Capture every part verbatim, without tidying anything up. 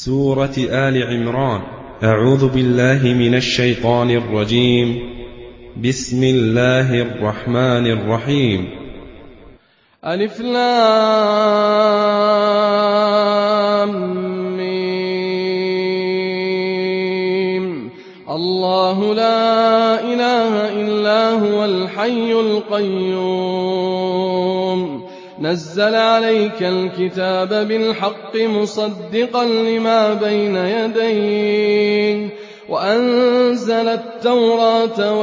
سورة آل عمران. أعوذ بالله من الشيطان الرجيم. بسم الله الرحمن الرحيم. ألف لام ميم. الله لا إله إلا هو الحي القيوم نزل عليك الكتاب بالحق مصدقا لما بين يديه وأنزل التوراة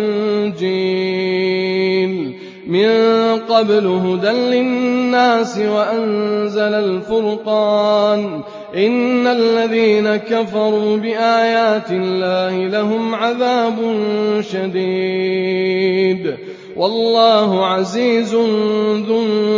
والإنجيل من قبل هدى للناس وأنزل الفرقان إن الذين كفروا بآيات الله لهم عذاب شديد والله عزيز ذو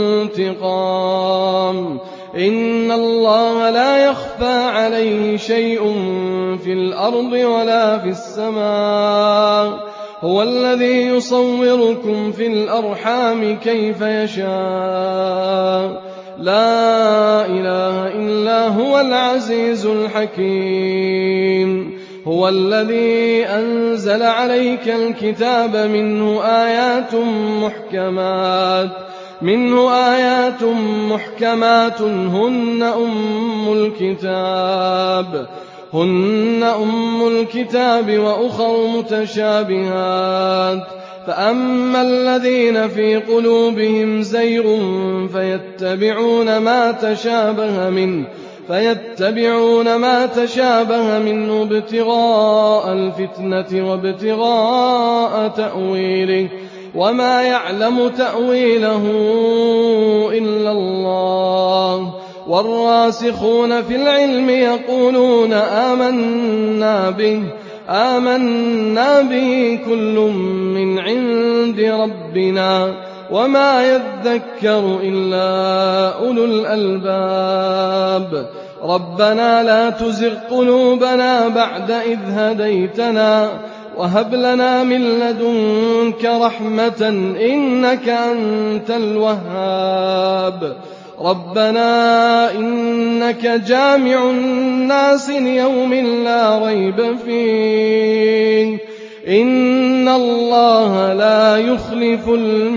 انتقام. إن الله لا يخفى عليه شيء في الأرض ولا في السماء هو الذي يصوركم في الأرحام كيف يشاء لا إله إلا هو العزيز الحكيم. هو الذي أنزل عليك الكتاب منه آيات محكمات منه آيات محكمات هن أم الكتاب هن أم الكتاب وأخر متشابهات فأما الذين في قلوبهم زيغ فيتبعون ما تشابه منه فيتبعون ما تشابه منه ابتغاء الفتنة وابتغاء تأويله وما يعلم تأويله إلا الله والراسخون في العلم يقولون آمنا به آمنا به كل من عند ربنا وما يذكر إلا أولو الألباب. ربنا لا تزغ قلوبنا بعد إذ هديتنا وهب لنا من لدنك رحمة إنك أنت الوهاب. ربنا إنك جامع الناس ليوم لا ريب فيه إن الله لا يخلف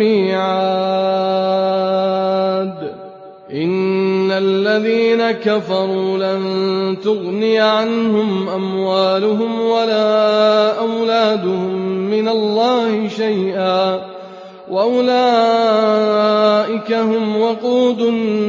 الميعاد. إن الذين كفروا لن تغني عنهم أموالهم ولا أولادهم من الله شيئا وأولئك هم وقود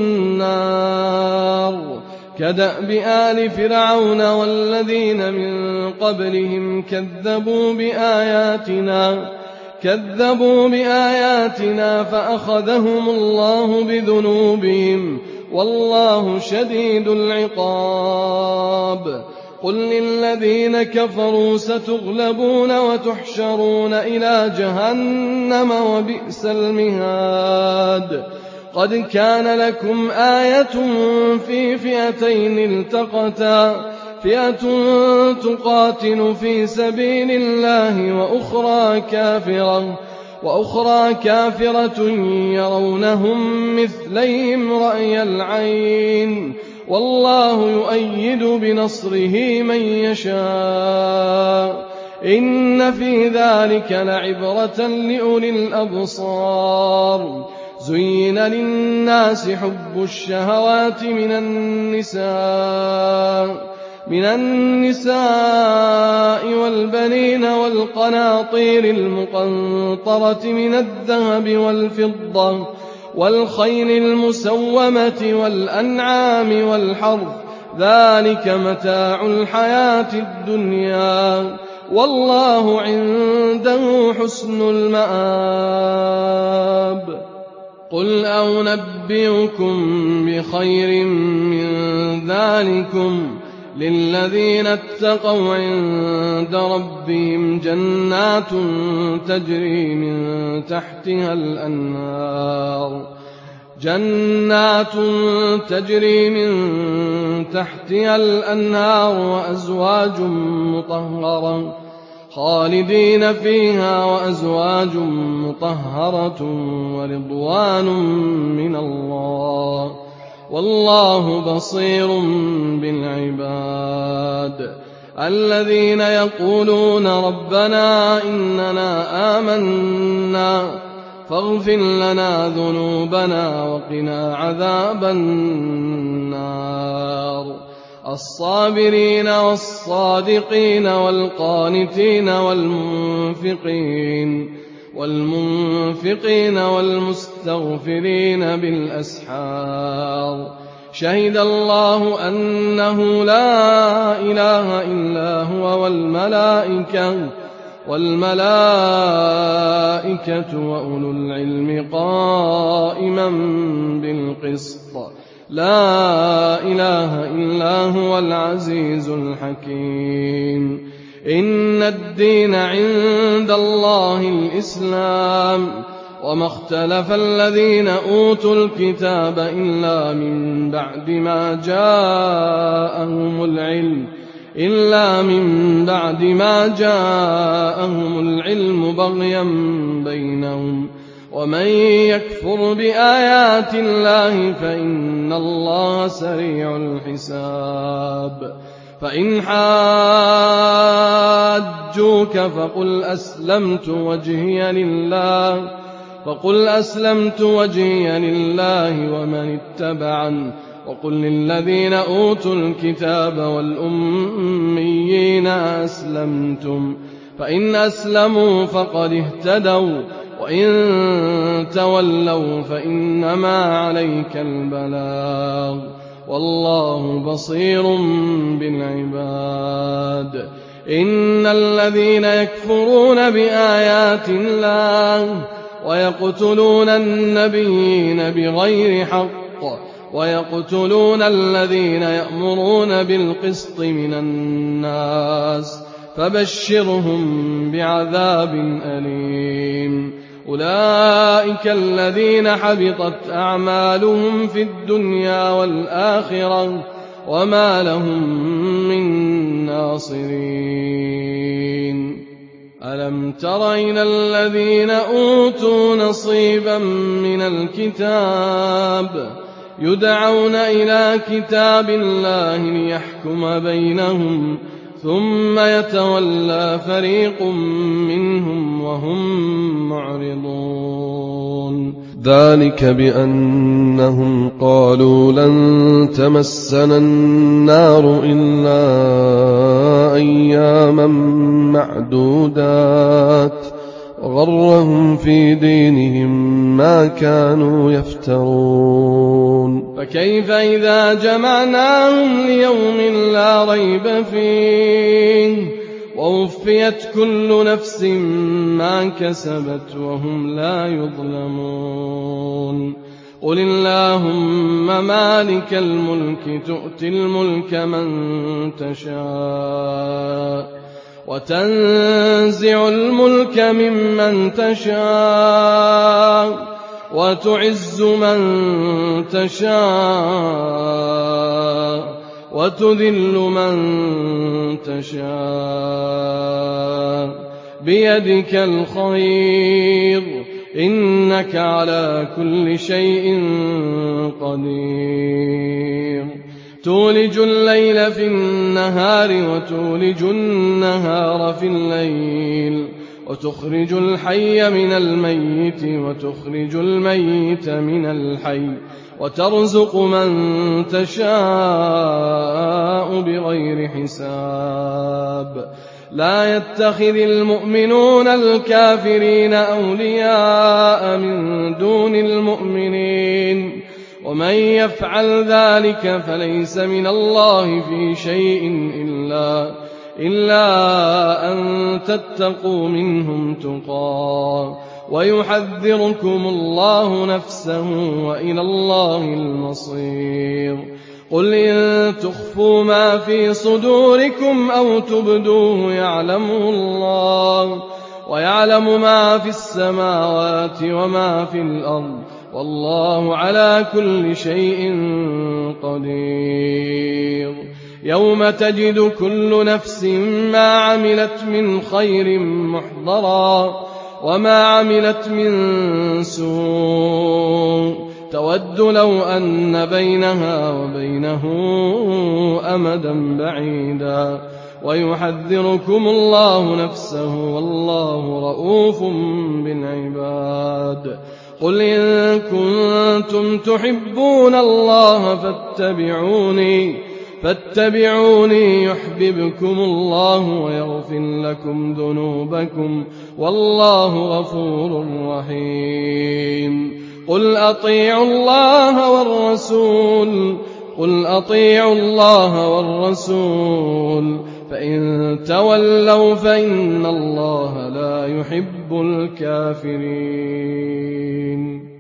النار. كدأب آل فرعون والذين من قبلهم كذبوا بآياتنا كذبوا بآياتنا فأخذهم الله بذنوبهم والله شديد العقاب. قل للذين كفروا ستغلبون وتحشرون إلى جهنم وبئس المهاد. قد كان لكم آية في فئتين التقتا فئة تقاتل في سبيل الله وأخرى كافرة وأخرى كافرة يرونهم مثليهم رأي العين والله يؤيد بنصره من يشاء. إن في ذلك لعبرة لأولي الأبصار. زين للناس حب الشهوات من النساء من النساء والبنين والقناطير المقنطرة من الذهب والفضة والخيل المسومة والأنعام والحرث ذلك متاع الحياة الدنيا والله عنده حسن المآب. قل أنبئكم بخير من ذلكم للذين اتقوا عند ربهم جنات تجري من تحتها الأنهار جنات تجري من تحتها الأنهار وأزواج مطهرة خالدين فيها وأزواج مطهرة ورضوان من الله والله بصير بالعباد. الذين يقولون ربنا إننا آمنا فاغفر لنا ذنوبنا وقنا عذاب النار الصابرين والصادقين والقانتين والمنفقين والمنفقين والمستغفرين بالأسحار شهد الله أنه لا إله إلا هو والملائكة والملائكة وأولو العلم قائما بالقسط لا إله إلا هو العزيز الحكيم إن الدين عند الله الإسلام وما اختلف الذين أوتوا الكتاب إلا من بعد ما جاءهم العلم إلا من بعد ما جاءهم العلم بغيا بينهم ومن يكفر بآيات الله فإن الله سريع الحساب فإن حاجوك فقل أسلمت وجهي لله فقل أسلمت وجهي لله ومن اتبعني وقل للذين أوتوا الكتاب والأميين أسلمتم فإن أسلموا فقد اهتدوا وإن تولوا فإنما عليك البلاغ والله بصير بالعباد إن الذين يكفرون بآيات الله ويقتلون النبيين بغير حق ويقتلون الذين يأمرون بالقسط من الناس فبشرهم بعذاب أليم أولئك الذين حبطت أعمالهم في الدنيا والآخرة وما لهم من ناصرين ألم تر إلى الذين أوتوا نصيبا من الكتاب يدعون إلى كتاب الله ليحكم بينهم ثم يتولى فريق منهم وهم معرضون ذلك بأنهم قالوا لن تمسنا النار إلا أياما معدودات وغرهم في دينهم ما كانوا يفترون فكيف إذا جمعناهم ليوم لا ريب فيه ووفيت كل نفس ما كسبت وهم لا يظلمون قل اللهم مالك الملك تؤتي الملك من تشاء وتنزع الملك ممن تشاء وتعز من تشاء وتذل من تشاء بيدك الخير إنك على كل شيء قدير تولج الليل في النهار وتولج النهار في الليل وتخرج الحي من الميت وتخرج الميت من الحي وترزق من تشاء بغير حساب لا يتخذ المؤمنون الكافرين أولياء من دون المؤمنين ومن يفعل ذلك فليس من الله في شيء إلا, إلا أن تتقوا منهم تقى ويحذركم الله نفسه وإلى الله المصير قل إن تخفوا ما في صدوركم أو تبدوه يعلمه الله ويعلم ما في السماوات وما في الأرض والله على كل شيء قدير يوم تجد كل نفس ما عملت من خير محضرا وما عملت من سوء تود لو أن بينها وبينه أمدا بعيدا ويحذركم الله نفسه والله رءوف بالعباد. قل إن كنتم تحبون الله فاتبعوني فاتبعوني يحببكم الله ويغفر لكم ذنوبكم والله غفور رحيم. قل أطيعوا الله والرسول قل أطيعوا الله والرسول فإن تولوا فإن الله لا يحب الكافرين.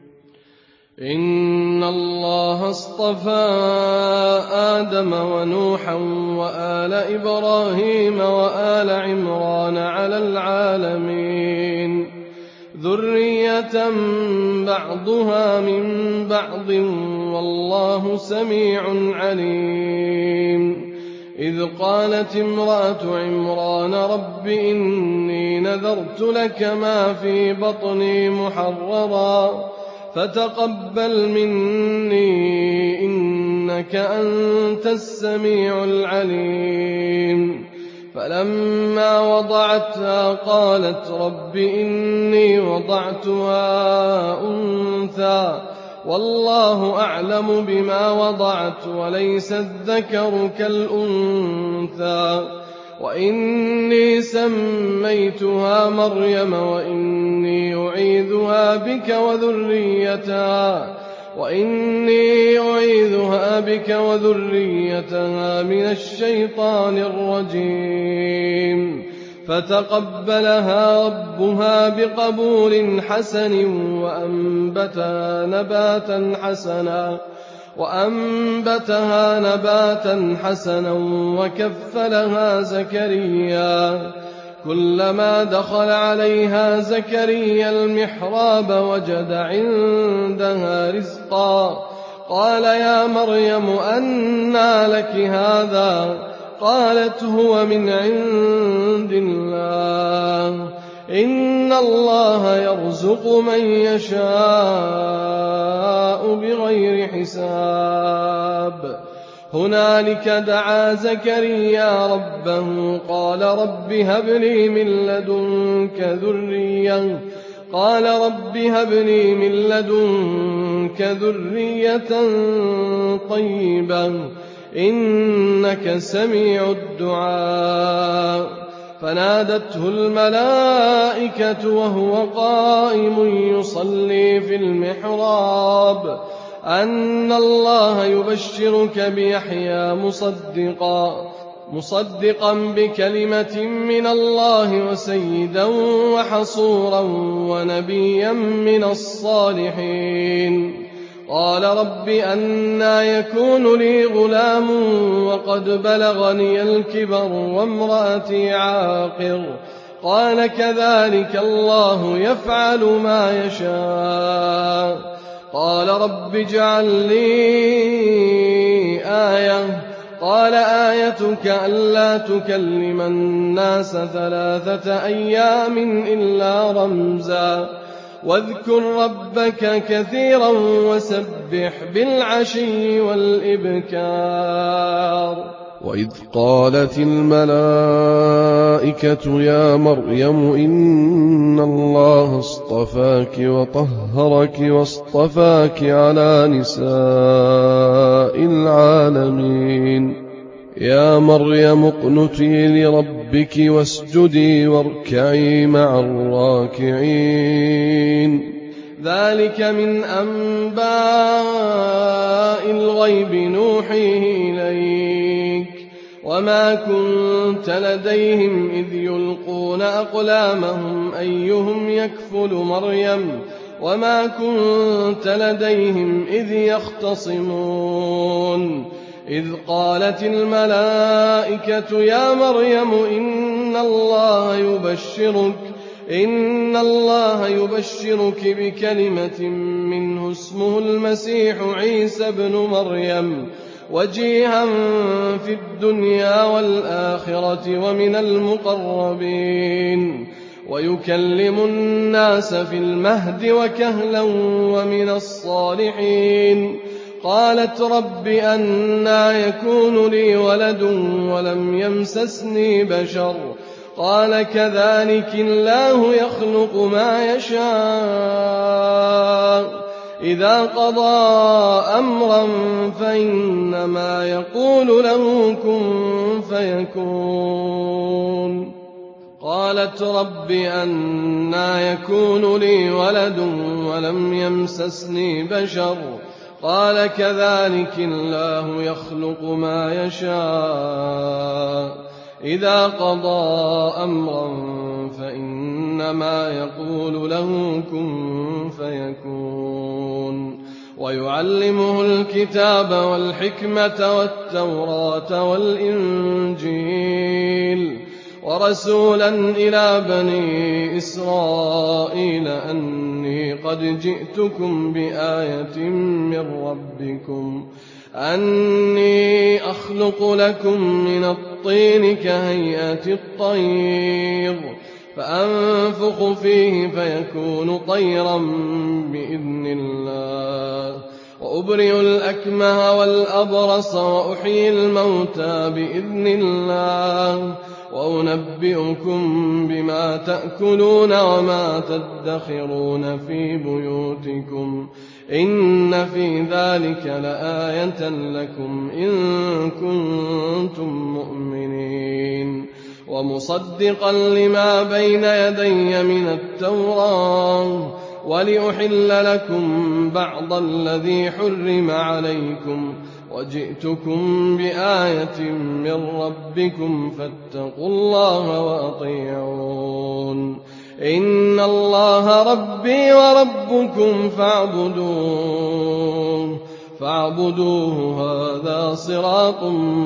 إن الله اصطفى آدم ونوحا وآل إبراهيم وآل عمران على العالمين ذرية بعضها من بعض والله سميع عليم. إذ قالت امرأة عمران رب إني نذرت لك ما في بطني محررا فتقبل مني إنك أنت السميع العليم. فلما وضعتها قالت رب إني وضعتها أنثى والله أعلم بما وضعت وليس الذكر كالأنثى وإني سميتها مريم وإني أعيذها بك وذريتها وإني أعيذها بك وذريتها من الشيطان الرجيم. فتقبلها ربها بقبول حسن وأنبتها نباتا حسنا وأنبتها نباتا حسنا وكفلها زكريا. كلما دخل عليها زكريا المحراب وجد عندها رزقا قال يا مريم أنى لك هذا قالت هو من عند الله إن الله يرزق من يشاء بغير حساب. هنالك دعا زكريا ربه قال رب هب لي من لدنك ذرية قال رب هب لي من لدنك ذرية طيبة إنك سميع الدعاء. فنادته الملائكة وهو قائم يصلي في المحراب أن الله يبشرك بيحيى مصدقا مصدقا بكلمة من الله وسيدا وحصورا ونبيا من الصالحين. قال رب أنى يكون لي غلام وقد بلغني الكبر وامرأتي عاقر قال كذلك الله يفعل ما يشاء. قال رب اجعل لي آية قال آيتك ألا تكلم الناس ثلاثة أيام إلا رمزا واذكر ربك كثيرا وسبح بالعشي والإبكار. وإذ قالت الملائكة يا مريم إن الله اصطفاك وطهرك واصطفاك على نساء العالمين. يا مريم اقنتي لربك واسجدي واركعي مع الراكعين. ذلك من أنباء الغيب نوحيه إليك وما كنت لديهم إذ يلقون أقلامهم أيهم يكفل مريم وما كنت لديهم إذ يختصمون. إذ قالت الملائكة يا مريم إن الله يبشرك إن الله يبشرك بكلمة منه اسمه المسيح عيسى ابن مريم وجيها في الدنيا والآخرة ومن المقربين ويكلم الناس في المهد وكهلا ومن الصالحين قالت رب أنى يكون لي ولد ولم يمسسني بشر قال كذلك الله يخلق ما يشاء إذا قضى أمرا فإنما يقول له كن فيكون قالت رب أنى يكون لي ولد ولم يمسسني بشر قال كذلك الله يخلق ما يشاء إذا قضى أمرا فإنما يقول له كن فيكون ويعلمه الكتاب والحكمة والتوراة والإنجيل ورسولا إلى بني إسرائيل أني قد جئتكم بآية من ربكم أني أخلق لكم من الطين كهيئة الطير فأنفخ فيه فيكون طيرا بإذن الله وأبرئ الأكمه والأبرص وأحيي الموتى بإذن الله وأنبئكم بما تأكلون وما تدخرون في بيوتكم إن في ذلك لآية لكم إن كنتم مؤمنين ومصدقا لما بين يدي من التوراة ولأحل لكم بعض الذي حرم عليكم وجئتكم بآية من ربكم فاتقوا الله وأطيعون إن الله ربي وربكم فاعبدوه فاعبدوه هذا صراط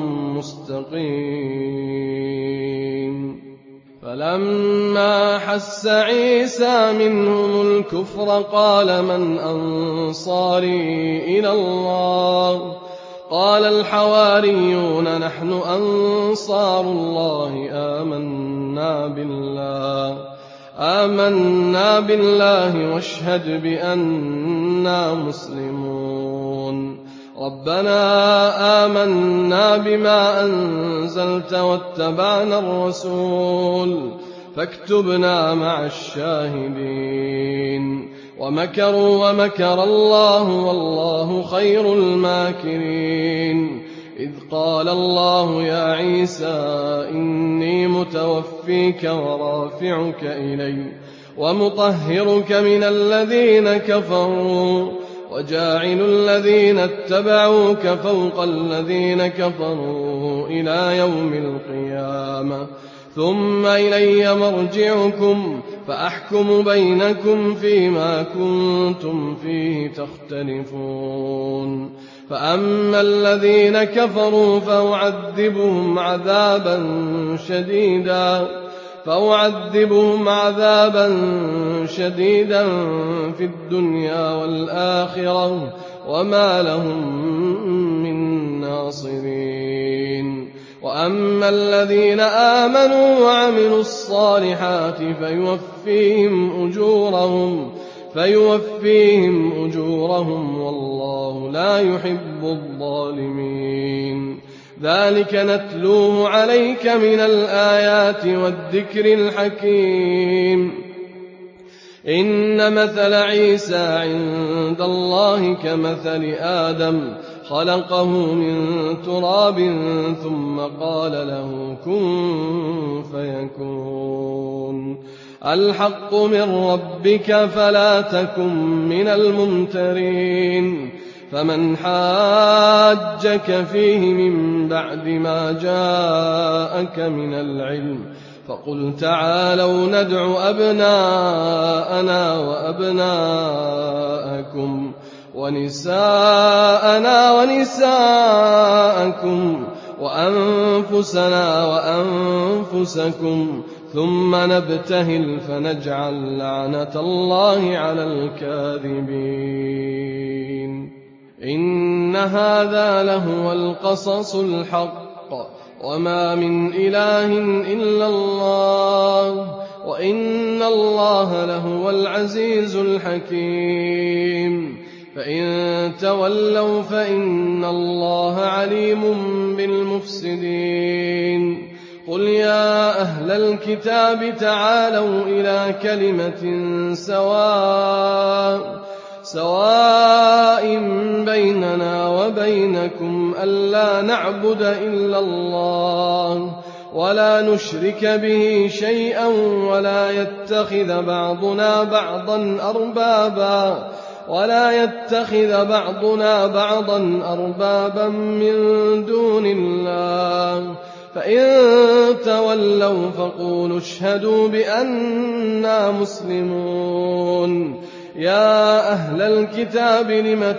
مستقيم فلما حس عيسى منهم الكفر قال من أنصاري إلى الله قال الحواريون نحن أنصار الله آمنا بالله آمنا بالله واشهد بأننا مسلمون ربنا آمنا بما أنزلت واتبعنا الرسول فاكتبنا مع الشاهدين ومكروا ومكر الله والله خير الماكرين إذ قال الله يا عيسى إني متوفيك ورافعك إلي ومطهرك من الذين كفروا وجاعل الذين اتبعوك فوق الذين كفروا إلى يوم القيامة ثم إلي مرجعكم فأحكم بينكم فيما كنتم فيه تختلفون فأما الذين كفروا فأعذبهم عذابا شديدا فأعذبهم عذابا شديدا في الدنيا والآخرة وما لهم من ناصرين وأما الذين آمنوا وعملوا الصالحات فيوفيهم أجورهم فيوفيهم أجورهم والله لا يحب الظالمين ذلك نتلوه عليك من الآيات والذكر الحكيم إن مثل عيسى عند الله كمثل آدم خلقه من تراب ثم قال له كن فيكون الحق من ربك فلا تكن من الممترين فمن حاجك فيه من بعد ما جاءك من العلم فقل تعالوا ندع أبناءنا وأبناءكم ونساءنا ونساءكم وأنفسنا وأنفسكم ثم نبتهل فنجعل لعنة الله على الكاذبين إن هذا لهو القصص الحق وما من إله إلا الله وإن الله لهو العزيز الحكيم فإن تولوا فإن الله عليم بالمفسدين قل يا أهل الكتاب تعالوا إلى كلمة سواء سواء بيننا وبينكم ألا نعبد إلا الله ولا نشرك به شيئا ولا يتخذ بعضنا بعضا أربابا ولا يتخذ بعضنا بعضا أربابا من دون الله فإن تولوا فقولوا اشهدوا بأننا مسلمون يا أهل الكتاب لم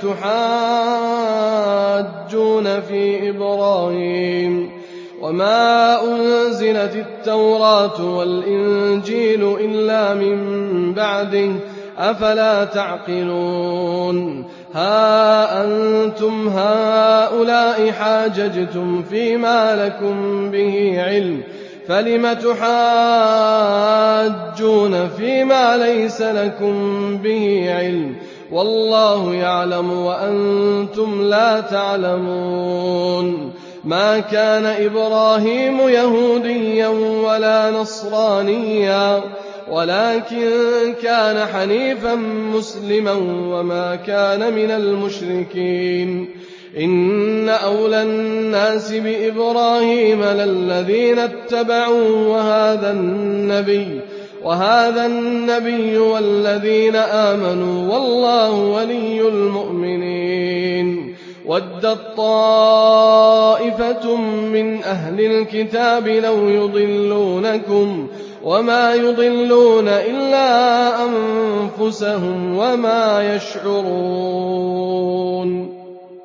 تحاجون في إبراهيم وما أنزلت التوراة والإنجيل إلا من بعده أفلا تعقلون ها أنتم هؤلاء حاججتم فيما لكم به علم فلم تحاجون فيما ليس لكم به علم والله يعلم وأنتم لا تعلمون ما كان إبراهيم يهوديا ولا نصرانيا ولكن كان حنيفا مسلما وما كان من المشركين إن أولى الناس بإبراهيم للذين اتبعوا وهذا النبي وهذا النبي والذين آمنوا والله ولي المؤمنين ودت طائفة من أهل الكتاب لو يضلونكم وما يضلون إلا أنفسهم وما يشعرون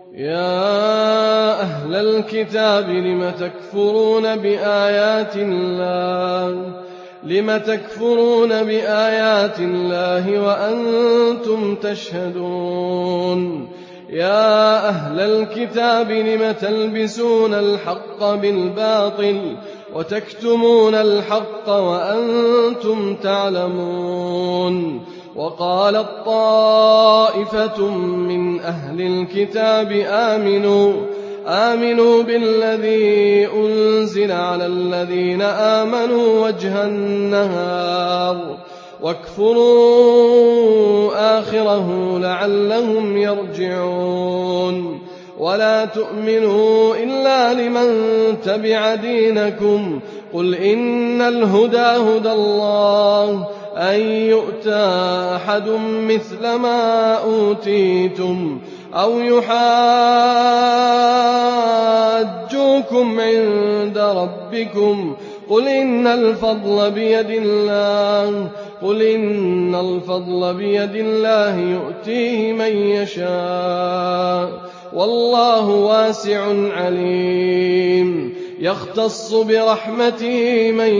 يا أهل الكتاب لم تكفرون بآيات الله لم تكفرون بآيات الله وأنتم تشهدون يا أهل الكتاب لم تلبسون الحق بالباطل وتكتمون الحق وأنتم تعلمون وقالت طائفة من أهل الكتاب آمنوا آمنوا بالذي أنزل على الذين آمنوا وجه النهار واكفروا آخره لعلهم يرجعون ولا تؤمنوا إلا لمن تبع دينكم قل إن الهدى هدى الله أن يؤتى أحد مثل ما أوتيتم أو يحاجوكم عند ربكم قل إن الفضل بيد الله قل إن الفضل بيد الله يؤتيه من يشاء والله واسع عليم يختص برحمته من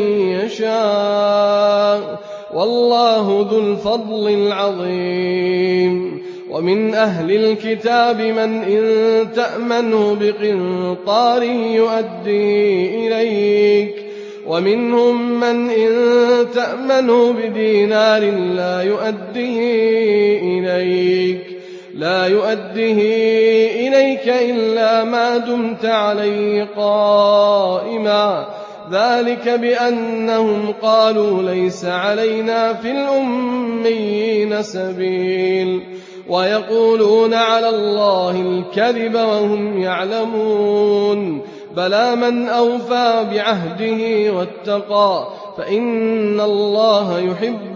يشاء والله ذو الفضل العظيم ومن أهل الكتاب من إن تأمنه بقنطار يؤدي إليك ومنهم من إن تأمنه بدينار لا يؤديه إليك لا يؤديه إليك إلا ما دمت عليه قائما ذلك بأنهم قالوا ليس علينا في الأميين سبيل ويقولون على الله الكذب وهم يعلمون بلى من أوفى بعهده واتقى فإن الله يحب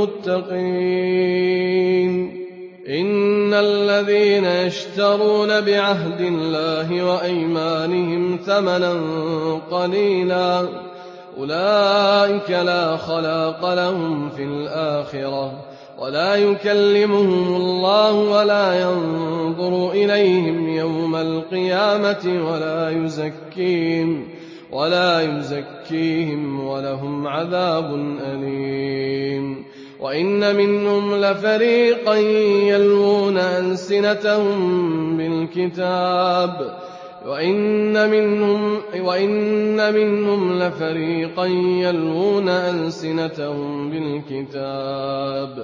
المتقين إن الذين يشترون بعهد الله وأيمانهم ثمنا قليلا أولئك لا خلاق لهم في الآخرة ولا يكلمهم الله ولا ينظر إليهم يوم القيامة ولا يزكيهم ولا يزكيهم ولهم عذاب أليم وإن منهم لفريقا يلوون ألسنتهم بالكتاب وإن منهم, وإن منهم لفريقا يلوون ألسنتهم بالكتاب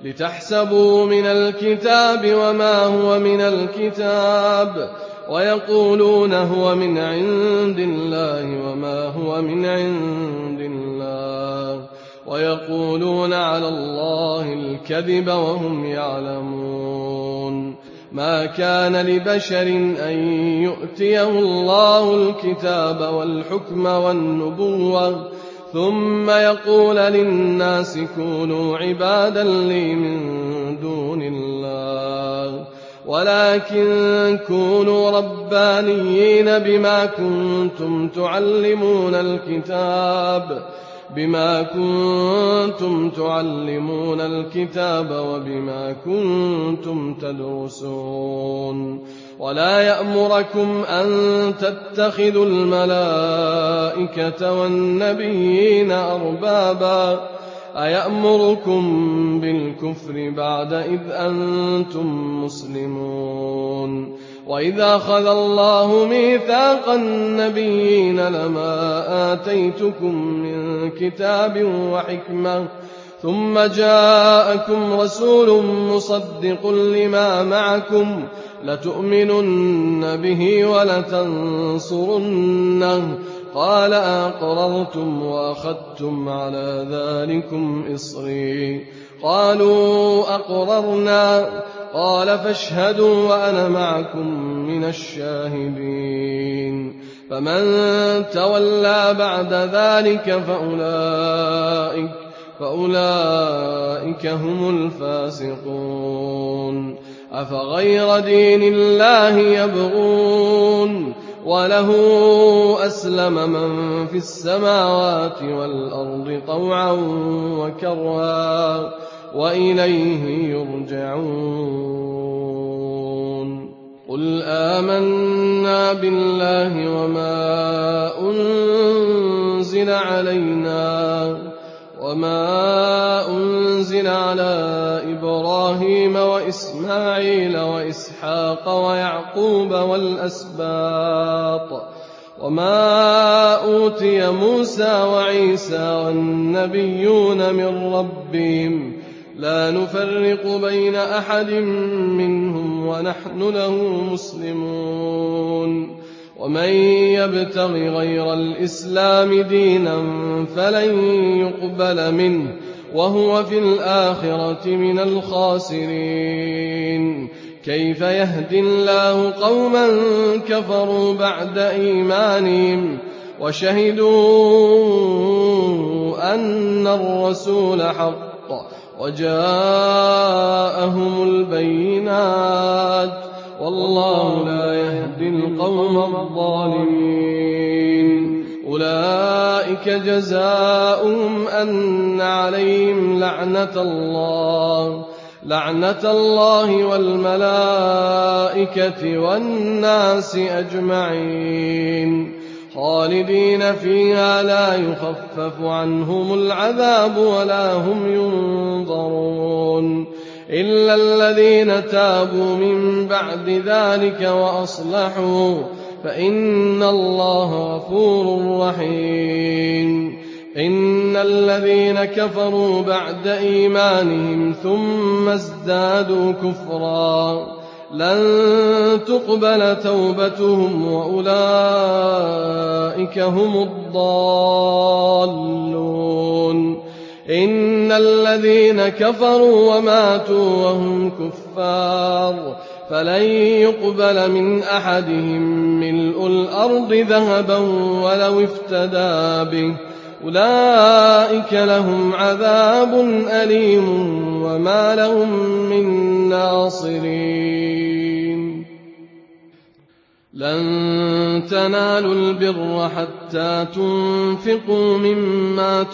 لتحسبوا من الكتاب وما هو من الكتاب ويقولون هو من عند الله وما هو من عند الله ويقولون على الله الكذب وهم يعلمون. ما كان لبشر أن يؤتيه الله الكتاب والحكم والنبوة ثم يقول للناس كونوا عبادا لي من دون الله ولكن كونوا ربانيين بما كنتم تعلمون الكتاب بما كنتم تعلمون الكتاب وبما كنتم تدرسون. ولا يأمركم أن تتخذوا الملائكة والنبيين أربابا أيأمركم بالكفر بعد إذ أنتم مسلمون. وإذا أخذ الله ميثاق النبيين لما آتيتكم من كتاب وحكمة ثم جاءكم رسول مصدق لما معكم لتؤمنن به ولتنصرنه قال أقررتم وأخذتم على ذلكم إصري قالوا أقررنا قال فاشهدوا وأنا معكم من الشاهدين. فمن تولى بعد ذلك فأولئك, فأولئك هم الفاسقون. أفغير دين الله يبغون وله أسلم من في السماوات والأرض طوعا وكرها وإليه يرجعون. قل آمنا بالله وما أنزل علينا وما أنزل على إبراهيم وإسماعيل وإسحاق ويعقوب والأسباط وما أوتي موسى وعيسى والنبيون من ربهم لا نفرق بين أحد منهم ونحن له مسلمون. ومن يبتغ غير الإسلام دينا فلن يقبل منه وهو في الآخرة من الخاسرين. كيف يهدي الله قوما كفروا بعد إيمانهم وشهدوا أن الرسول حق وجاءهم البينات والله لا يهدي القوم الظالمين. أولئك جزاؤهم أن عليهم لعنة الله لعنة الله والملائكة والناس أجمعين خالدين فيها لا يخفف عنهم العذاب ولا هم ينظرون إلا الذين تابوا من بعد ذلك وأصلحوا فإن الله غفور رحيم. إن الذين كفروا بعد إيمانهم ثم ازدادوا كفرا لن تقبل توبتهم وأولئك هم الضالون. إن الذين كفروا وماتوا وهم كفار فلن يقبل من أحدهم ملء الأرض ذهبا ولو افتدى به أولئك لهم عذاب أليم وما لهم من ناصرين. لن تنالوا البر حتى تنفقوا مما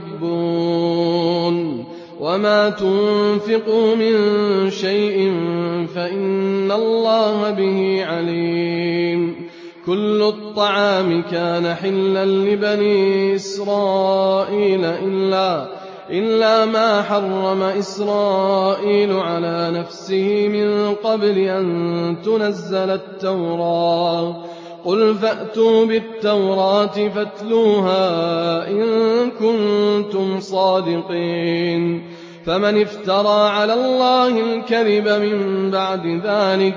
تحبون وما تنفقوا من شيء فإن الله به عليم. كل الطعام كان حلا لبني إسرائيل إلا, إلا ما حرم إسرائيل على نفسه من قبل أن تنزل التوراة. قل فأتوا بالتوراة فاتلوها إن كنتم صادقين. فمن افترى على الله الكذب من بعد ذلك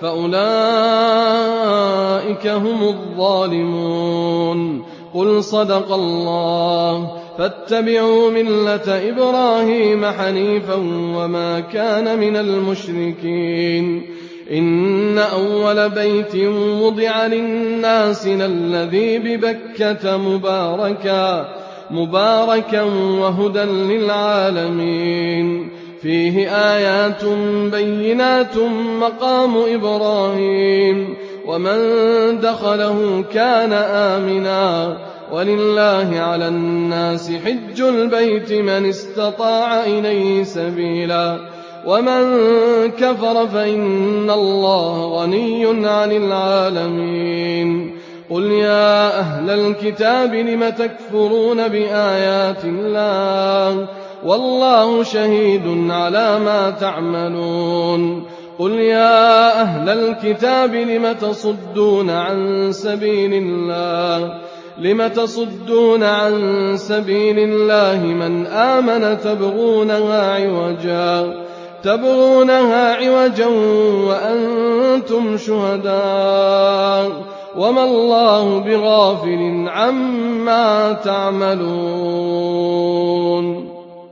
فأولئك هم الظالمون. قل صدق الله فاتبعوا ملة إبراهيم حنيفا وما كان من المشركين. إن أول بيت وضع للناس للذي ببكة مباركا مباركا وهدى للعالمين فيه آيات بينات مقام إبراهيم ومن دخله كان آمنا ولله على الناس حج البيت من استطاع إليه سبيلا ومن كفر فإن الله غني عن العالمين. قل يا أهل الكتاب لم تكفرون بآيات الله والله شهيد على ما تعملون. قل يا أهل الكتاب لم تصدون عن سبيل الله لم تصدون عن سبيل الله من آمن تبغونها عوجا تبغونها عوجا وأنتم شهداء وما الله بغافل عما تعملون.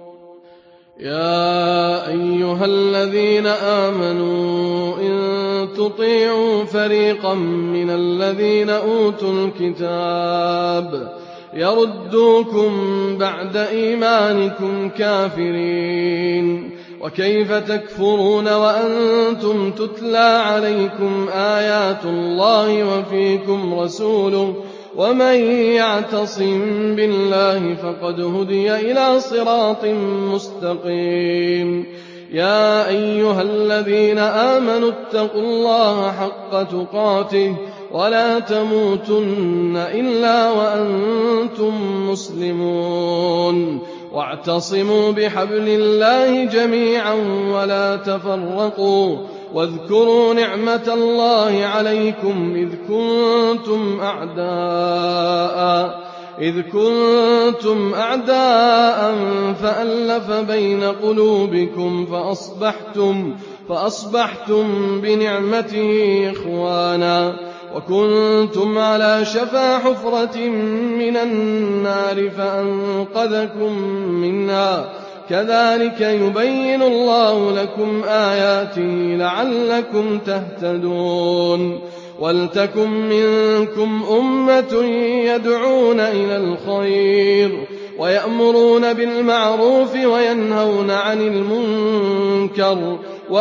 يا أيها الذين آمنوا إن تطيعوا فريقا من الذين أوتوا الكتاب يردوكم بعد إيمانكم كافرين وكيف تكفرون وأنتم تتلى عليكم آيات الله وفيكم رسوله ومن يعتصم بالله فقد هدي إلى صراط مستقيم. يا أيها الذين آمنوا اتقوا الله حق تقاته ولا تموتن إلا وأنتم مسلمون واعتصموا بحبل الله جميعا ولا تفرقوا واذكروا نعمة الله عليكم إذ كنتم أعداء إذ كنتم أعداء فألف بين قلوبكم فأصبحتم فأصبحتم بنعمته إخوانا وكنتم على شفا حفرة من النار فأنقذكم منها كذلك يبين الله لكم آياته لعلكم تهتدون. ولتكن منكم أمة يدعون إلى الخير ويأمرون بالمعروف وينهون عن المنكر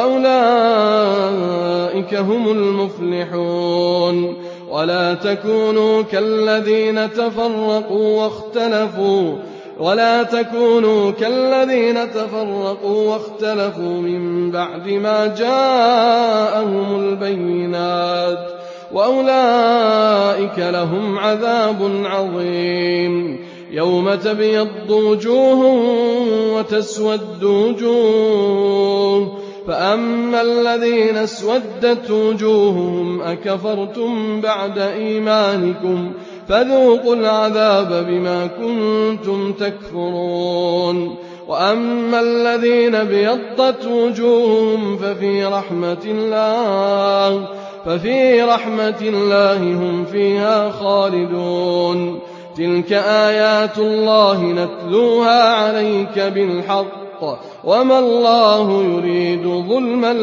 وأولئك هم المفلحون. ولا تكونوا كالذين تفرقوا واختلفوا ولا تكونوا كالذين تفرقوا واختلفوا من بعد ما جاءهم البينات وأولئك لهم عذاب عظيم. يوم تبيض وجوه وتسود وجوه فأما الذين اسودت وجوههم أكفرتم بعد إيمانكم فذوقوا العذاب بما كنتم تكفرون. وأما الذين بيضت وجوههم ففي رحمة الله ففي رحمة الله هم فيها خالدون. تلك آيات الله نتلوها عليك بالحق وما الله يريد ظلما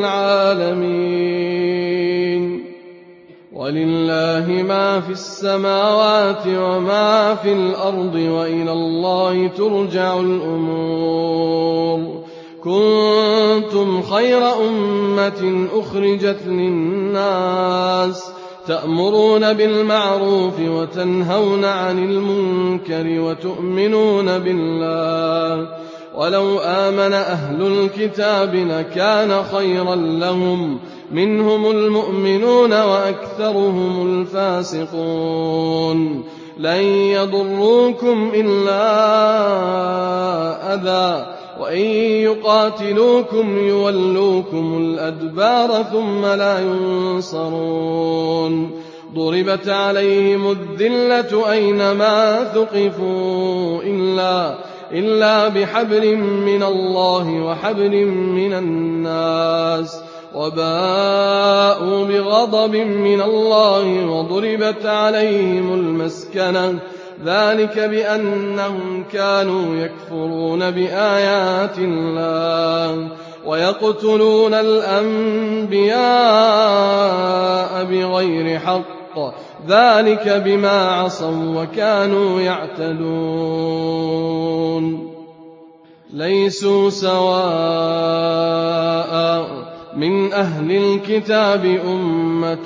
للعالمين. ولله ما في السماوات وما في الأرض وإلى الله ترجع الأمور. كنتم خير أمة أخرجت للناس تأمرون بالمعروف وتنهون عن المنكر وتؤمنون بالله ولو آمن أهل الكتاب لكان خيرا لهم منهم المؤمنون وأكثرهم الفاسقون. لن يضروكم إلا أذى وإن يقاتلوكم يولوكم الأدبار ثم لا ينصرون. ضربت عليهم الذلة أينما ثقفوا إلا إلا بحبل من الله وحبل من الناس وباءوا بغضب من الله وضربت عليهم المسكنة ذلك بأنهم كانوا يكفرون بآيات الله ويقتلون الأنبياء بغير حق ذلك بما عصوا وكانوا يعتدون ليسوا سواء من أهل الكتاب أمة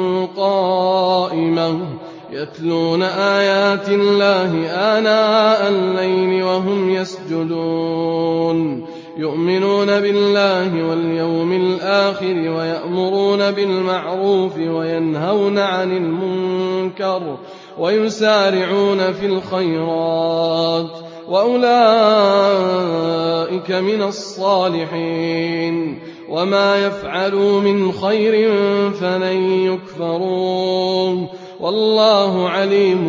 قائمة يتلون آيات الله آناء الليل وهم يسجدون يؤمنون بالله واليوم الآخر ويأمرون بالمعروف وينهون عن المنكر ويسارعون في الخيرات وأولئك من الصالحين وما يفعلوا من خير فلن يكفروه والله عليم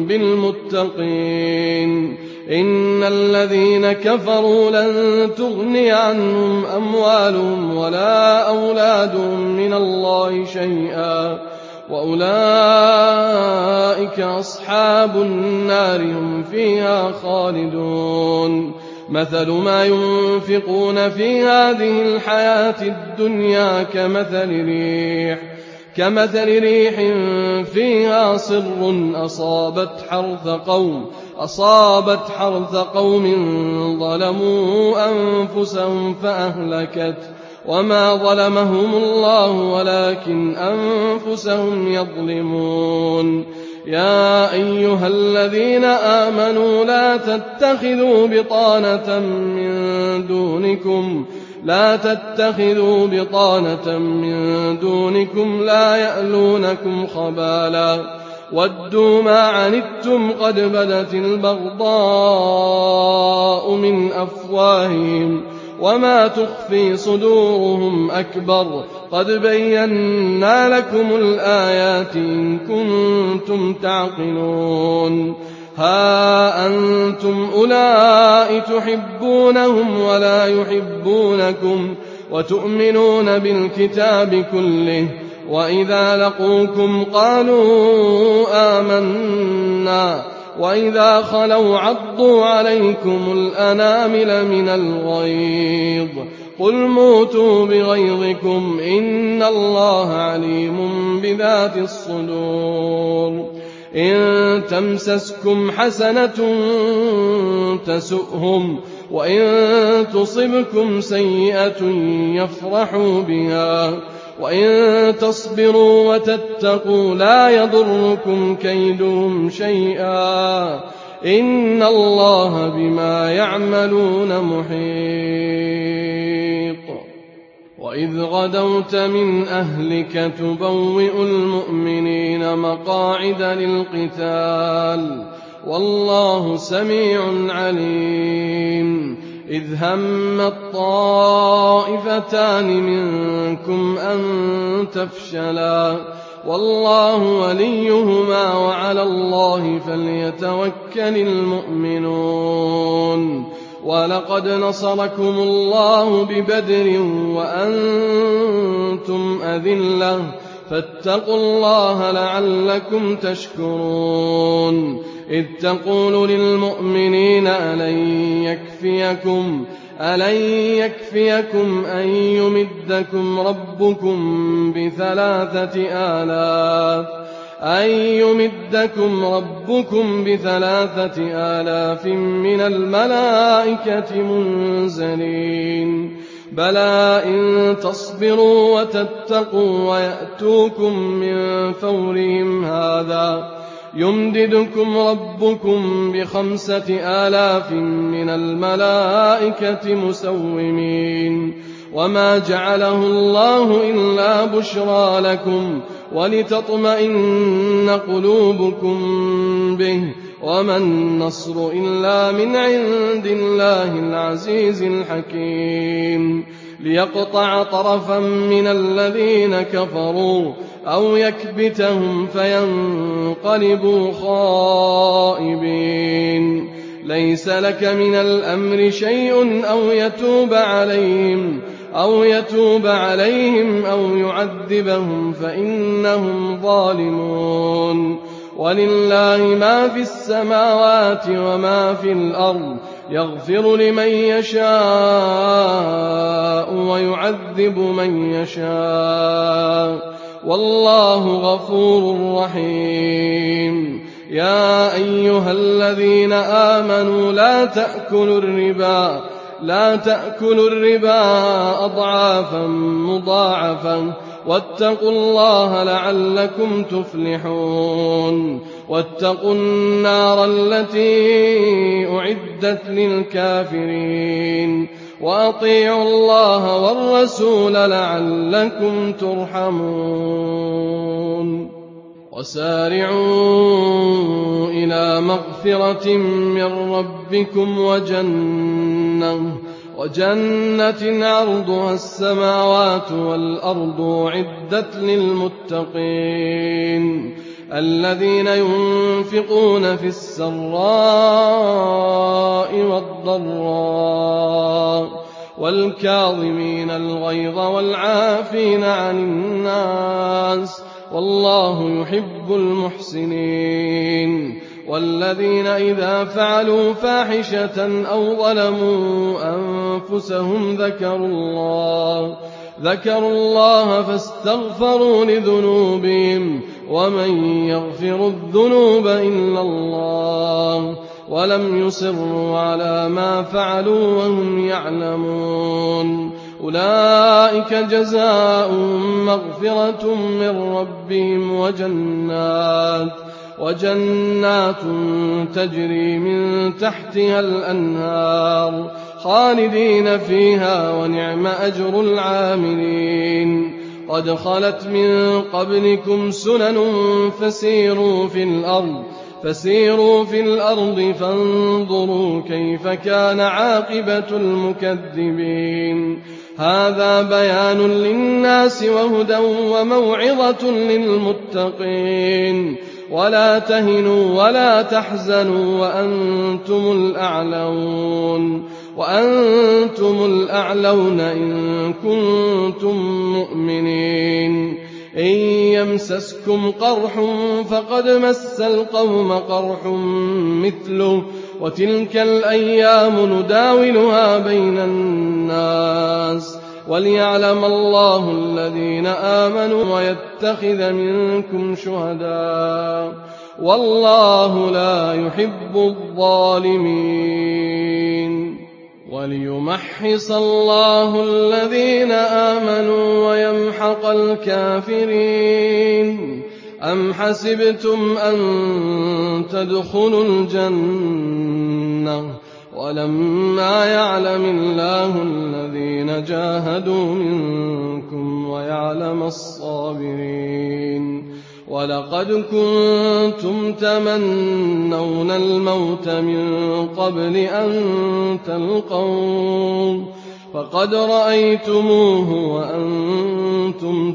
بالمتقين إن الذين كفروا لن تغني عنهم أموالهم ولا أولادهم من الله شيئا وأولئك أصحاب النار هم فيها خالدون مثل ما ينفقون في هذه الحياة الدنيا كمثل ريح كمثل ريح فيها صر أصابت حرث قوم أصابت حرث قوم ظلموا أنفسهم فأهلكت وما ظلمهم الله ولكن أنفسهم يظلمون يا أيها الذين آمنوا لا تتخذوا بطانة من دونكم لا تتخذوا بطانة من دونكم لا يألونكم خبالا ودوا ما عنتم قد بدت البغضاء من أفواههم وما تخفي صدورهم أكبر قد بينا لكم الآيات إن كنتم تعقلون ها أنتم أولئك تحبونهم ولا يحبونكم وتؤمنون بالكتاب كله وإذا لقوكم قالوا آمنا وإذا خلوا عضوا عليكم الأنامل من الغيظ قل موتوا بغيظكم إن الله عليم بذات الصدور إن تمسسكم حسنة تسؤهم وإن تصبكم سيئة يفرحوا بها وإن تصبروا وتتقوا لا يضركم كيدهم شيئا إن الله بما يعملون محيط وإذ غدوت من أهلك تبوئ المؤمنين مقاعد للقتال والله سميع عليم إذ هم الطائفتان منكم أن تفشلا والله وليهما وعلى الله فليتوكل المؤمنون ولقد نصركم الله ببدر وأنتم أذلة فاتقوا الله لعلكم تشكرون إذ تقول للمؤمنين ألن يكفيكم ألن يكفيكم أن يمدكم ربكم بثلاثة آلاف أن يمدكم ربكم بثلاثة آلاف من الملائكة منزلين بلى إن تصبروا وتتقوا ويأتوكم من فورهم هذا يمددكم ربكم بخمسة آلاف من الملائكة مسومين وما جعله الله إلا بشرى لكم ولتطمئن قلوبكم به وما النصر إلا من عند الله العزيز الحكيم ليقطع طرفا من الذين كفروا أو يكبتهم فينقلبوا خائبين ليس ليس لك من الأمر شيء أو يتوب عليهم أو يتوب عليهم أو يعذبهم فإنهم ظالمون ولله ما في السماوات وما في الأرض يغفر لمن يشاء ويعذب من يشاء والله غفور رحيم. يا أيها الذين آمنوا لا تأكلوا الربا لا تأكلوا الربا أضعافا مضاعفة واتقوا الله لعلكم تفلحون. واتقوا النار التي أعدت للكافرين وأطيعوا الله والرسول لعلكم ترحمون. وسارعوا إلى مغفرة من ربكم وجنة وجنة عرضها السماوات والأرض أعدت للمتقين الذين ينفقون في السراء والضراء والكاظمين الغيظ والعافين عن الناس والله يحب المحسنين. والذين إذا فعلوا فاحشة أو ظلموا أنفسهم ذكروا الله ذكروا الله فاستغفروا لذنوبهم ومن يغفر الذنوب إلا الله ولم يصروا على ما فعلوا وهم يعلمون أولئك جزاؤهم مغفرة من ربهم وجنات وجنات تجري من تحتها الأنهار خالدين فيها ونعم أجر العاملين. قد خلت من قبلكم سنن فسيروا في الأرض فسيروا في الأرض فانظروا كيف كان عاقبة المكذبين. هذا بيان للناس وهدى وموعظة للمتقين. ولا تهنوا ولا تحزنوا وأنتم الأعلون وأنتم الأعلون إن كنتم مؤمنين. إن يمسسكم قرح فقد مس القوم قرح مثله وتلك الأيام نداولها بين الناس وليعلم الله الذين آمنوا ويتخذ منكم شهداء والله لا يحب الظالمين. وليمحص الله الذين آمنوا ويمحق الكافرين. أم حسبتم أن تدخلوا الجنة ولما يعلم الله الذين جاهدوا منكم ويعلم الصابرين. ولقد كنتم تمنون الموت من قبل أن تلقوه فقد رأيتموه وأنتم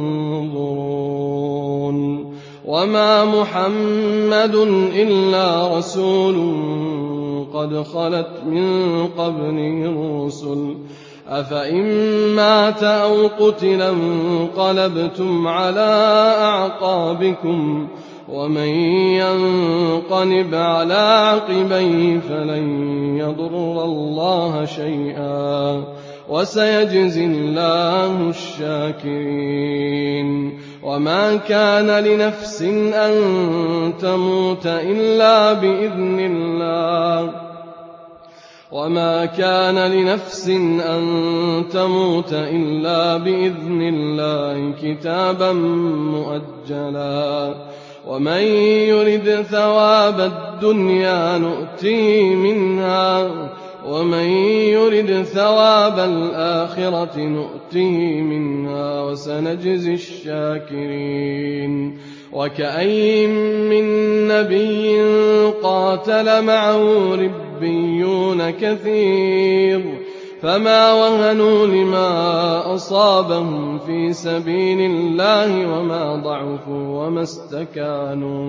تنظرون. وما محمد إلا رسول قد خلت من قبله الرسل أفإن مات أو قتل انقلبتم على أعقابكم ومن ينقلب على عقبيه فلن يضر الله شيئا وسيجزي الله الشاكرين. وما كان لنفس أن تموت إلا بإذن الله وما كان لنفس أن تموت إلا بإذن الله كتابا مؤجلا. ومن يرد ثواب الدنيا نؤتيه منها ومن يرد ثواب الآخرة نؤته منها وسنجزي الشاكرين. وكأين من نبي قاتل معه ربيون كثير فما وهنوا لما أصابهم في سبيل الله وما ضعفوا وما استكانوا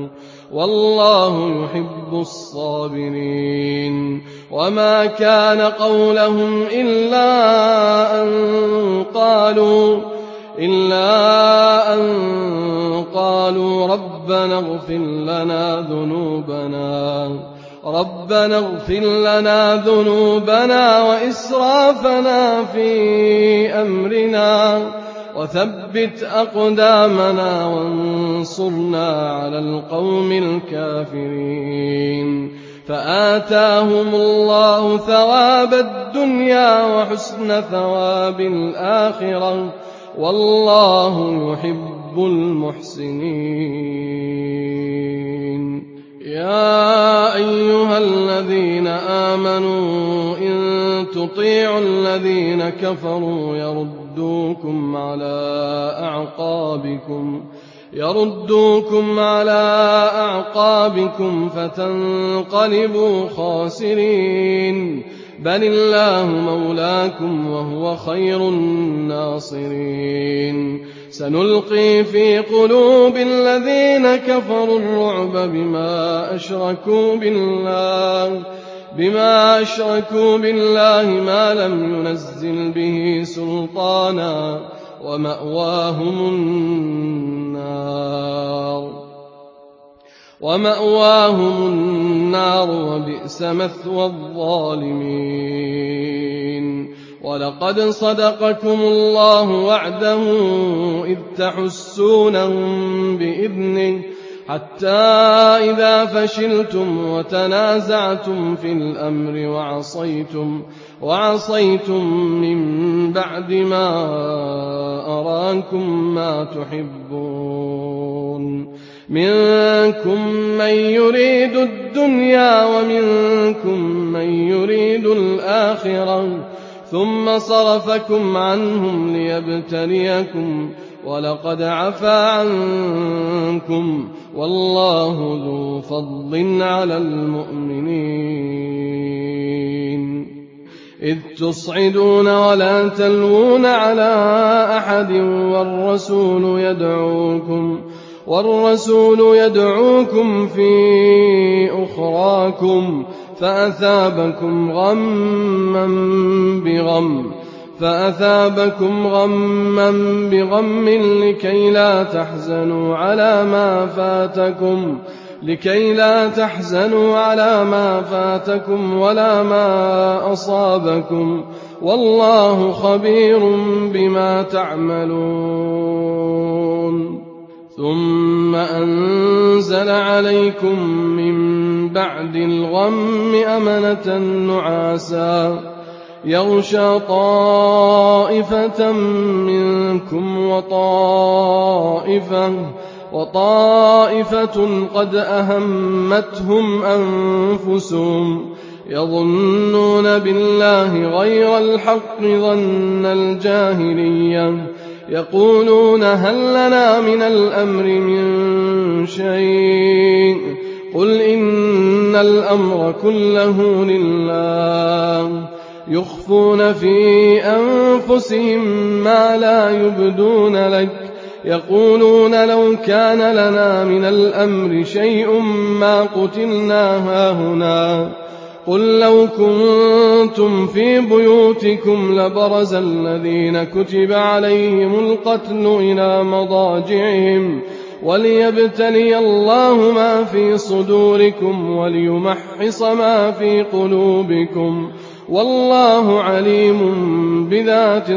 والله يحب الصابرين وما كان قولهم إلا أن قالوا إلا أن قالوا ربنا اغفر لنا ذنوبنا ربنا اغفر لنا ذنوبنا وإسرافنا في أمرنا وثبت أقدامنا وانصرنا على القوم الكافرين فآتاهم الله ثواب الدنيا وحسن ثواب الآخرة والله يحب المحسنين يا أيها الذين آمنوا إن تطيعوا الذين كفروا يردوكم على أعقابكم يردوكم على أعقابكم فتنقلبوا خاسرين بل الله مولاكم وهو خير الناصرين سنلقي في قلوب الذين كفروا الرعب بما أشركوا بالله بما أشركوا بالله ما لم ينزل به سلطانا ومأواهم النار ومأواهم النار وبئس مثوى الظالمين ولقد صدقكم الله وعده إذ تحسونهم بإذنه حتى إذا فشلتم وتنازعتم في الأمر وعصيتم وعصيتم من بعد ما أراكم ما تحبون منكم من يريد الدنيا ومنكم من يريد الآخرة ثم صرفكم عنهم ليبتليكم ولقد عفا عنكم والله ذو فضل على المؤمنين إذ تصعدون ولا تلوون على أحد والرسول يدعوكم والرسول يدعوكم في أخراكم فأثابكم غما بغم فأثابكم غما بغم لكي لا تحزنوا على ما فاتكم لكي لا تحزنوا على ما فاتكم ولا ما أصابكم والله خبير بما تعملون ثم أنزل عليكم من بعد الغم أمنة نعاسا يغشى طائفة منكم وطائفة وطائفة قد أهمتهم أنفسهم يظنون بالله غير الحق ظن الجاهلية يقولون هل لنا من الأمر من شيء قل إن الأمر كله لله يخفون في أنفسهم ما لا يبدون لك يقولون لو كان لنا من الأمر شيء ما قتلنا هاهنا قل لو كنتم في بيوتكم لبرز الذين كتب عليهم القتل إلى مضاجعهم وليبتلي الله ما في صدوركم وليمحص ما في قلوبكم والله عليم بذات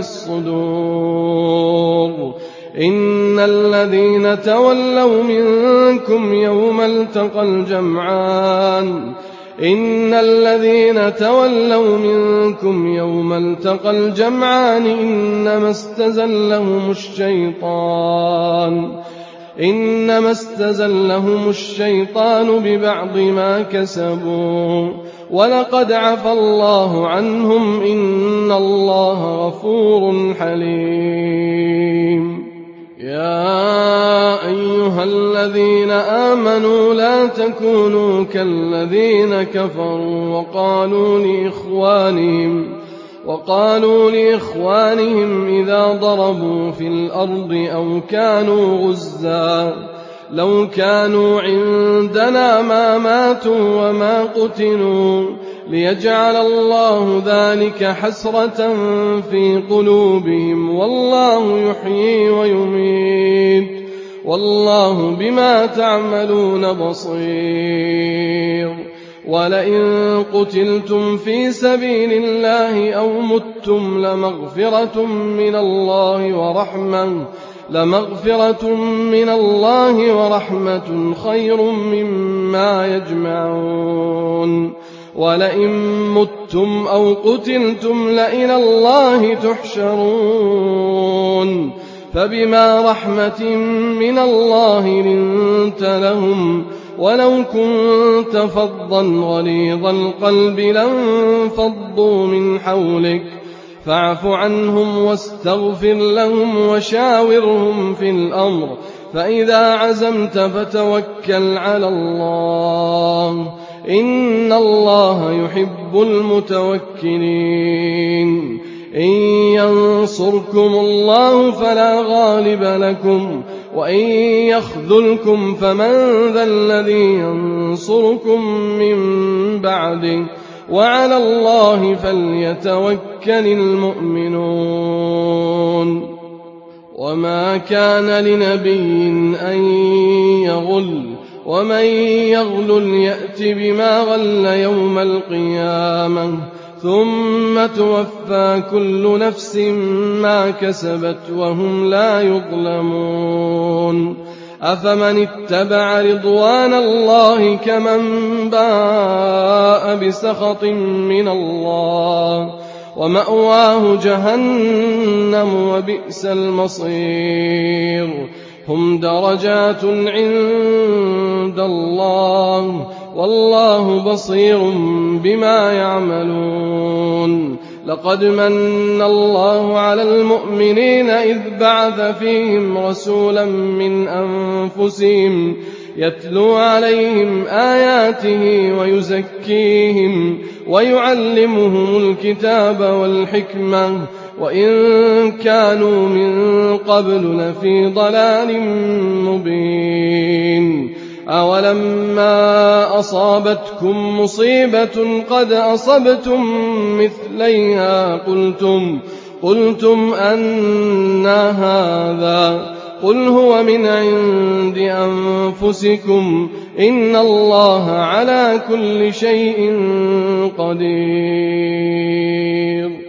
الصدور إن الذين تولوا منكم يوم التقى الجمعان إن الذين تولوا منكم يوم التقى الجمعان إنما استزلهم الشيطان إنما استزلهم الشيطان ببعض ما كسبوا ولقد عفى الله عنهم إن الله غفور حليم يا أيها الذين آمنوا لا تكونوا كالذين كفروا وقالوا لإخوانهم وقالوا لإخوانهم إذا ضربوا في الأرض أو كانوا غزا لو كانوا عندنا ما ماتوا وما قتلوا ليجعل الله ذلك حسرة في قلوبهم والله يحيي ويميت والله بما تعملون بصير ولئن قتلتم في سبيل الله أو متم لمغفرة من الله ورحمة لمغفرة من الله ورحمة خير مما يجمعون ولئن متم أو قتلتم لإلى الله تحشرون فبما رحمة من الله لنت لهم ولو كنت فظا غليظ القلب لانفضوا من حولك فاعف عنهم واستغفر لهم وشاورهم في الأمر فإذا عزمت فتوكل على الله إن الله يحب المتوكلين إن ينصركم الله فلا غالب لكم وإن يخذلكم فمن ذا الذي ينصركم من بعده وعلى الله فليتوكل المؤمنون وما كان لنبي أن يغل ومن يغلل يأت بما غل يوم القيامة ثم توفى كل نفس ما كسبت وهم لا يظلمون أفمن اتبع رضوان الله كمن باء بسخط من الله ومأواه جهنم وبئس المصير هم درجات عند الله والله بصير بما يعملون لقد من الله على المؤمنين إذ بعث فيهم رسولا من أنفسهم يتلو عليهم آياته ويزكيهم ويعلمهم الكتاب والحكمة وإن كانوا من قبل لفي ضلال مبين أولما أصابتكم مصيبة قد أصبتم مثليها قلتم قلتم أنى هذا قل هو من عند أنفسكم إن الله على كل شيء قدير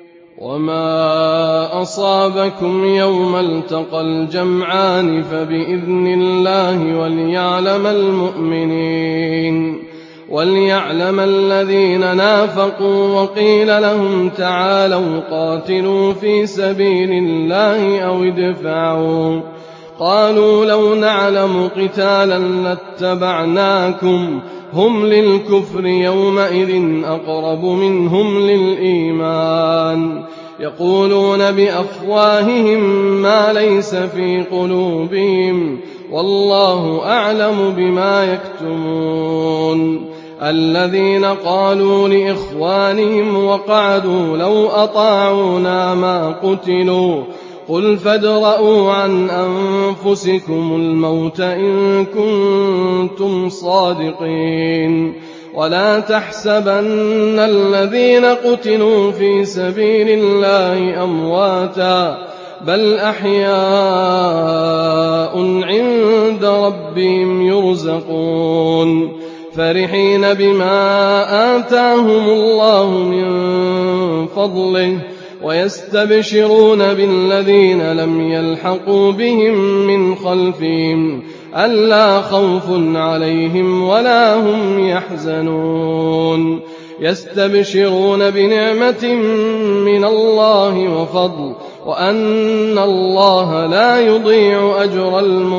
وما أصابكم يوم التقى الجمعان فبإذن الله وليعلم المؤمنين وليعلم الذين نافقوا وقيل لهم تعالوا قاتلوا في سبيل الله أو ادفعوا قالوا لو نعلم قتالا لاتبعناكم هم للكفر يومئذ أقرب منهم للإيمان يقولون بأفواههم ما ليس في قلوبهم والله أعلم بما يكتمون الذين قالوا لإخوانهم وقعدوا لو أطاعونا ما قتلوا قل فادرءوا عن أنفسكم الموت إن كنتم صادقين ولا تحسبن الذين قتلوا في سبيل الله أمواتا بل أحياء عند ربهم يرزقون فرحين بما آتاهم الله من فضله ويستبشرون بالذين لم يلحقوا بهم من خلفهم ألا خوف عليهم ولا هم يحزنون يستبشرون بنعمة من الله وفضل وأن الله لا يضيع أجر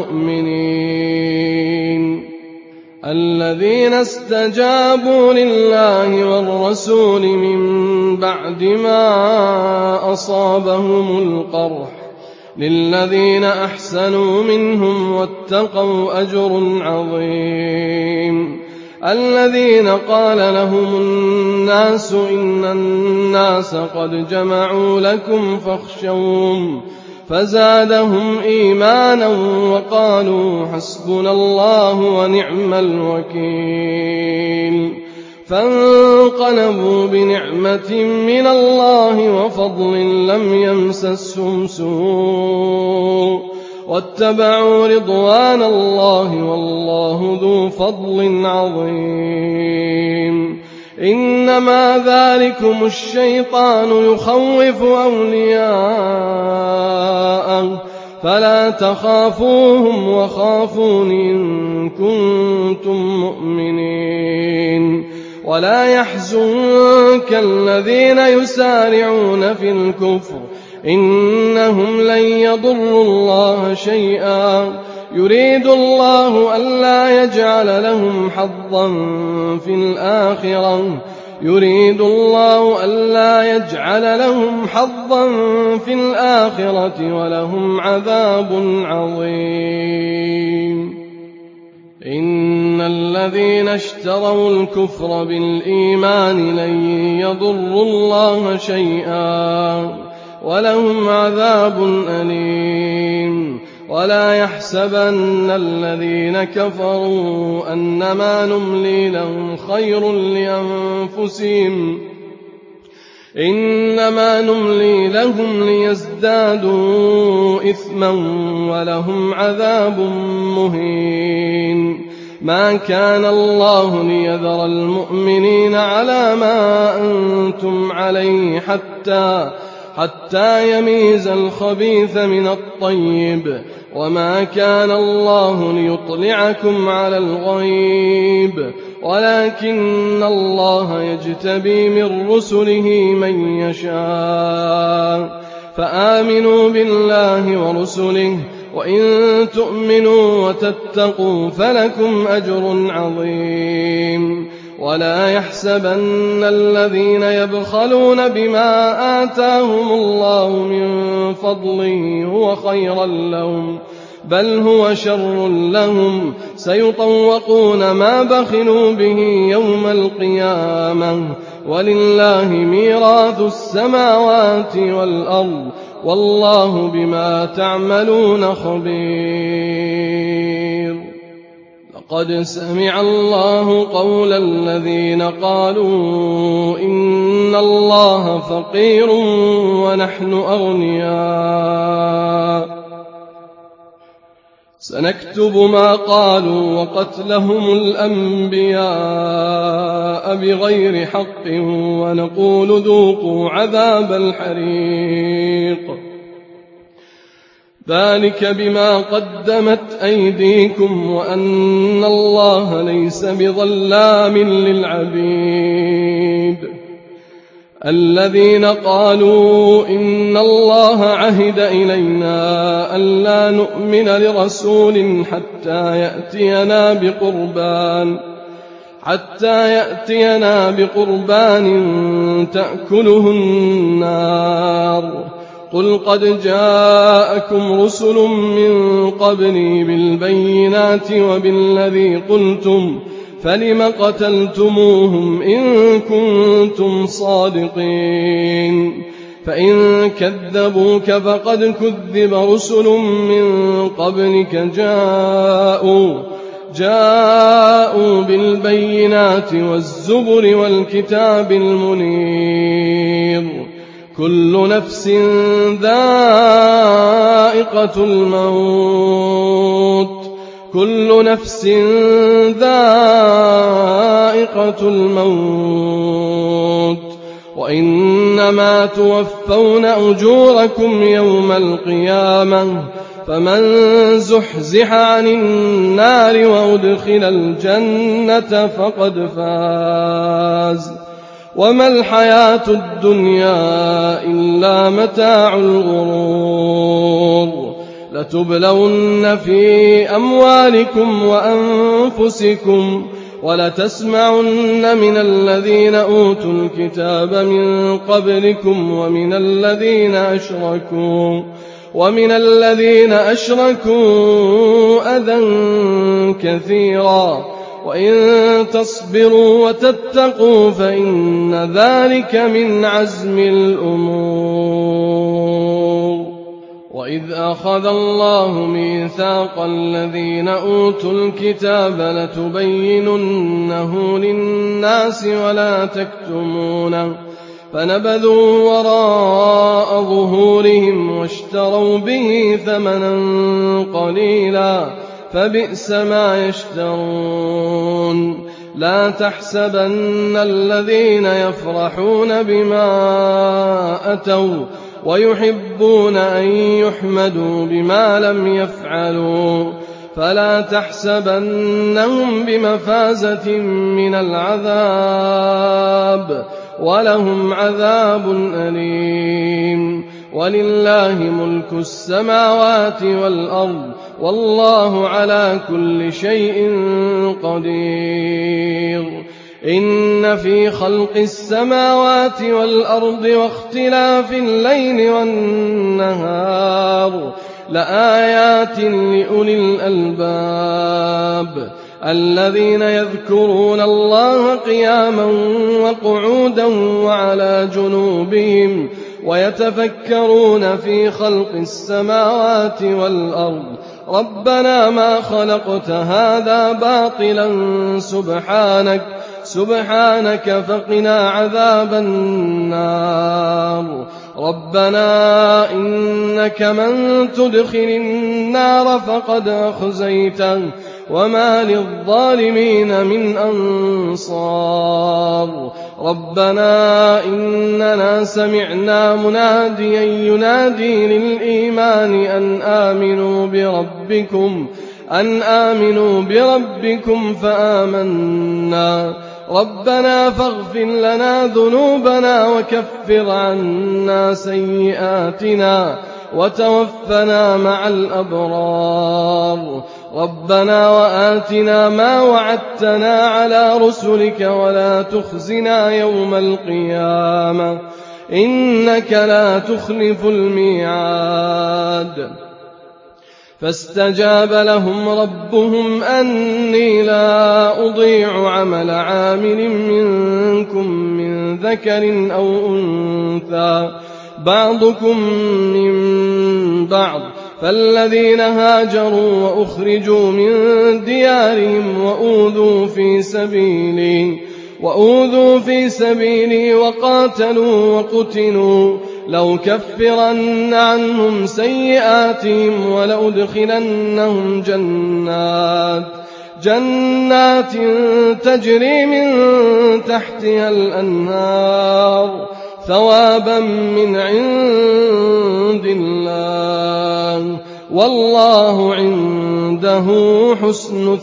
المؤمنين الذين استجابوا لله والرسول من بعد ما أصابهم القرح للذين أحسنوا منهم واتقوا أجر عظيم الذين قال لهم الناس إن الناس قد جمعوا لكم فاخشوهم فزادهم إيمانا وقالوا حسبنا الله ونعم الوكيل فانقلبوا بنعمة من الله وفضل لم يمسسهم سوء واتبعوا رضوان الله والله ذو فضل عظيم إنما ذلكم الشيطان يخوف أولياءه فلا تخافوهم وخافون إن كنتم مؤمنين ولا يحزنك الذين يسارعون في الكفر إنهم لن يضروا الله شيئا يريد الله ألا يجعل لهم حظا في الآخرة يريد الله ألا يجعل لهم حظا في الآخرة ولهم عذاب عظيم إن الذين اشتروا الكفر بالإيمان لن يضروا الله شيئا ولهم عذاب أليم ولا يحسبن الذين كفروا أنما نملي لهم خير لأنفسهم إنما نملي لهم ليزدادوا إثما ولهم عذاب مهين ما كان الله ليذر المؤمنين على ما أنتم عليه حتى حتى يميز الخبيث من الطيب وما كان الله ليطلعكم على الغيب ولكن الله يجتبي من رسله من يشاء فآمنوا بالله ورسله وإن تؤمنوا وتتقوا فلكم أجر عظيم ولا يحسبن الذين يبخلون بما آتاهم الله من فضله هو خيرا لهم بل هو شر لهم سيطوقون ما بخلوا به يوم القيامة ولله ميراث السماوات والأرض والله بما تعملون خبير لقد سمع الله قول الذين قالوا إن الله فقير ونحن أغنياء سنكتب ما قالوا وقتلهم الأنبياء بغير حق ونقول ذوقوا عذاب الحريق ذلك بما قدمت أيديكم وأن الله ليس بظلام للعبيد الذين قالوا إن الله عهد إلينا ألا نؤمن لرسول حتى يأتينا بقربان حتى يأتينا بقربان تأكله النار قل قد جاءكم رسل من قبلي بالبينات وبالذي قلتم فلم قتلتموهم إن كنتم صادقين فإن كذبوك فقد كذب رسل من قبلك جاءوا جاءوا بالبينات والزبر والكتاب المنير كل نفس ذائقة الموت كل نفس ذائقة الموت وإنما توفون أجوركم يوم القيامة فمن زحزح عن النار وأدخل الجنة فقد فاز وما الحياة الدنيا إلا متاع الغرور لتبلون في أموالكم وأنفسكم ولتسمعن من الذين أوتوا الكتاب من قبلكم ومن الذين أشركوا ومن الذين أشركوا أذى كثيرا وإن تصبروا وتتقوا فإن ذلك من عزم الأمور وإذ أخذ الله ميثاق الذين أوتوا الكتاب لتبيننه للناس ولا تكتمونه فنبذوه وراء ظهورهم واشتروا به ثمنا قليلا فبئس ما يشترون. لا تحسبن الذين يفرحون بما أتوا ويحبون أن يحمدوا بما لم يفعلوا فلا تحسبنهم بمفازة من العذاب ولهم عذاب أليم. ولله ملك السماوات والأرض والله على كل شيء قدير. إن في خلق السماوات والأرض واختلاف الليل والنهار لآيات لأولي الألباب الذين يذكرون الله قياما وقعودا وعلى جنوبهم ويتفكرون في خلق السماوات والأرض ربنا ما خلقت هذا باطلا سبحانك سبحانك فقنا عذاب النار. ربنا إنك من تدخل النار فقد أخزيته وما للظالمين من أنصار. ربنا إننا سمعنا مناديا ينادي للإيمان أن آمنوا بربكم أن آمنوا بربكم فآمنا. ربنا فاغفر لنا ذنوبنا وكفر عنا سيئاتنا وتوفنا مع الأبرار. ربنا وآتنا ما وعدتنا على رسلك ولا تخزنا يوم القيامة إنك لا تخلف الميعاد. فاستجاب لهم ربهم أني لا أضيع عمل عامل منكم من ذكر أو أنثى بعضكم من بعض فالذين هاجروا وأخرجوا من ديارهم وأوذوا في سبيلي وأوذوا في سبيلي وقاتلوا وقتلوا لأكفرن عنهم سيئاتهم ولأدخلنهم جنات جنات تجري من تحتها الأنهار ثوابا من عند الله والله عنده حسن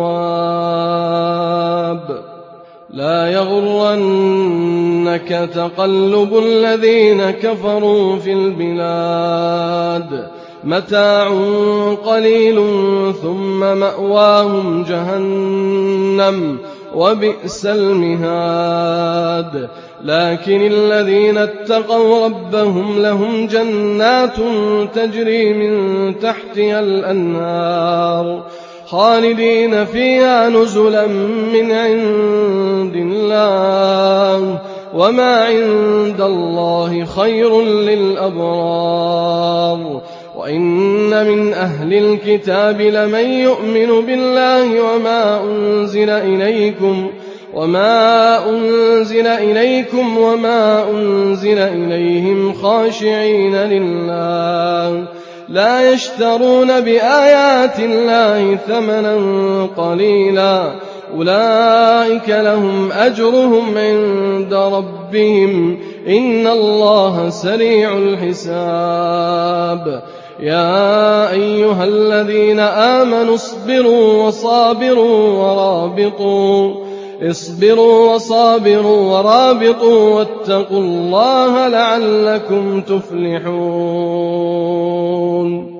الثواب. لا يغرنك تقلب الذين كفروا في البلاد متاع قليل ثم مأواهم جهنم وبئس المهاد. لكن الذين اتقوا ربهم لهم جنات تجري من تحتها الأنهار خالدين فيها نزلا من عند الله وما عند الله خير للأبرار. وإن من أهل الكتاب لمن يؤمن بالله وما أنزل إليكم وما أنزل إليكم وما أنزل إليهم خاشعين لله لا يشترون بآيات الله ثمنا قليلا أولئك لهم أجرهم عند ربهم إن الله سريع الحساب. يا أيها الذين آمنوا اصبروا وصابروا ورابطوا اصبروا وصابروا ورابطوا واتقوا الله لعلكم تفلحون.